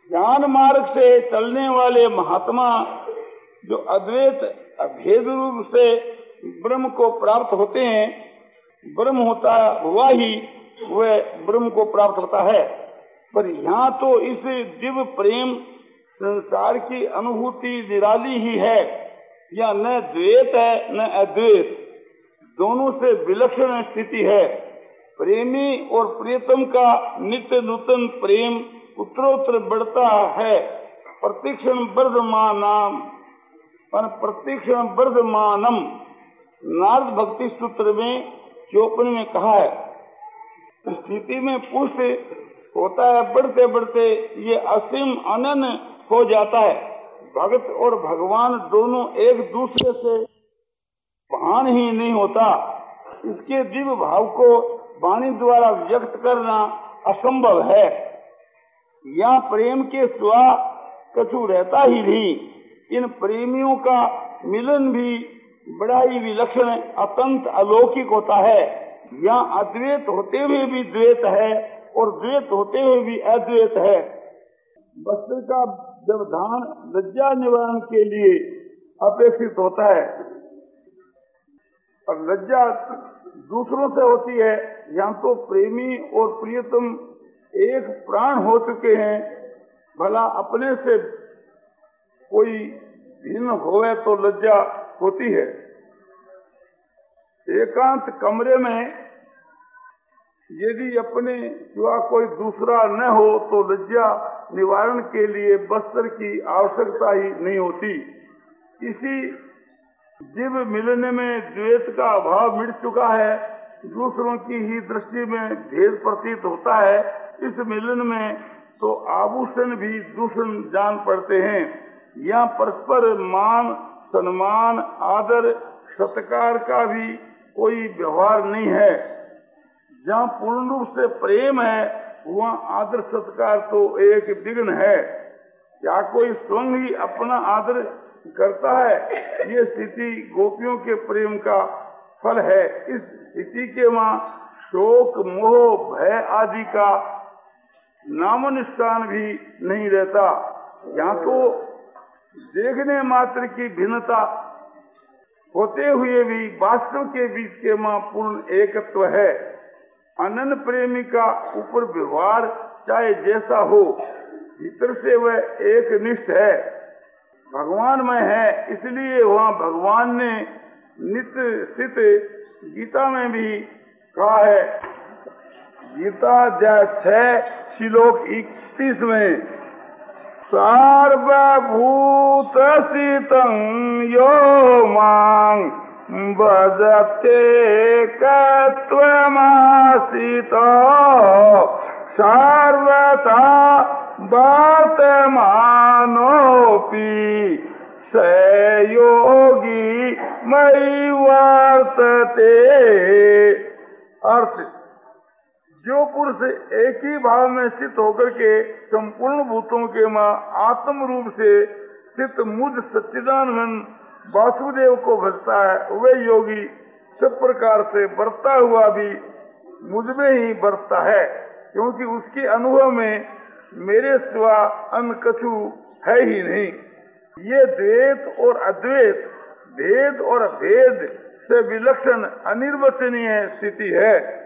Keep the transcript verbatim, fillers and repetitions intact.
ज्ञान मार्ग से चलने वाले महात्मा जो अद्वैत अभेद रूप से ब्रह्म को प्राप्त होते हैं, ब्रह्म होता हुआ ही वह ब्रह्म को प्राप्त होता है। पर यहाँ तो इस दिव्य प्रेम संसार की अनुभूति निराली ही है। या न द्वैत है न अद्वैत, दोनों से विलक्षण स्थिति है। प्रेमी और प्रियतम का नित्य नूतन प्रेम उत्तरोत्तर बढ़ता है। प्रतिक्षण वर्धमानम प्रतिक्षण वर्धमानम नारद भक्ति सूत्र में चौपन में कहा है। स्थिति में पुष्ट होता है, बढ़ते बढ़ते ये असीम अनन्य हो जाता है। भक्त और भगवान दोनों एक दूसरे से भान ही नहीं होता। इसके दिव्य भाव को वाणी द्वारा व्यक्त करना असंभव है। यहाँ प्रेम के सिवा कछु रहता ही नहीं। इन प्रेमियों का मिलन भी बड़ा ही विलक्षण अत्यंत अलौकिक होता है। यहाँ अद्वैत होते हुए भी द्वैत है और द्वैत होते हुए भी अद्वैत है। वस्त्र का व्यवधान लज्जा निवारण के लिए अपेक्षित होता है और लज्जा दूसरों से होती है। यहाँ तो प्रेमी और प्रियतम एक प्राण हो चुके हैं, भला अपने से कोई भिन्न होवे तो लज्जा होती है। एकांत कमरे में यदि अपने सिवा कोई दूसरा न हो तो लज्जा निवारण के लिए वस्त्र की आवश्यकता ही नहीं होती। इसी दिव्य मिलने में द्वैत का अभाव मिट चुका है। दूसरों की ही दृष्टि में भेद प्रतीत होता है। इस मिलन में तो आभूषण भी दूषण जान पड़ते हैं। यहाँ परस्पर मान सम्मान आदर सत्कार का भी कोई व्यवहार नहीं है। जहाँ पूर्ण रूप से प्रेम है वहाँ आदर सत्कार तो एक विघ्न है। क्या कोई स्वयं ही अपना आदर करता है? ये स्थिति गोपियों के प्रेम का फल है। इस स्थिति के वहाँ शोक मोह भय आदि का नामो निशान भी नहीं रहता। यहाँ तो देखने मात्र की भिन्नता होते हुए भी वास्तव के बीच के वहाँ पूर्ण एकत्व है। अनन्य प्रेमी का ऊपर व्यवहार चाहे जैसा हो, भीतर से वह एक निष्ठ है, भगवान में है। इसलिए वहाँ भगवान ने नित्य स्थित गीता में भी कहा है। गीता अध्याय छह श्लोक इकतीस में सार्वभूत स्थितं यो मां भजते कत्वमासितो सर्वथा वर्तमानोऽपि स योगी मयि वर्तते। अर्थ, जो पुरुष एक ही भाव में स्थित होकर के संपूर्ण भूतों के मां आत्म रूप से स्थित मुझ सच्चिदानंद वासुदेव को भजता है, वह योगी सब प्रकार से बरतता हुआ भी मुझ में ही बरतता है, क्योंकि उसके अनुभव में मेरे सिवा अन्य कछु है ही नहीं। ये द्वैत और अद्वैत, भेद और भेद से विलक्षण अनिर्वचनीय स्थिति है।